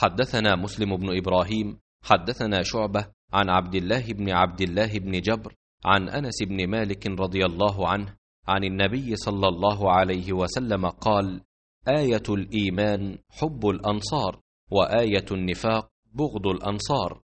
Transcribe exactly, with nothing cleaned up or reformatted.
حدثنا مسلم بن إبراهيم حدثنا شعبة عن عبد الله بن عبد الله بن جبر عن أنس بن مالك رضي الله عنه عن النبي صلى الله عليه وسلم قال: آية الإيمان حب الأنصار، وآية النفاق بغض الأنصار.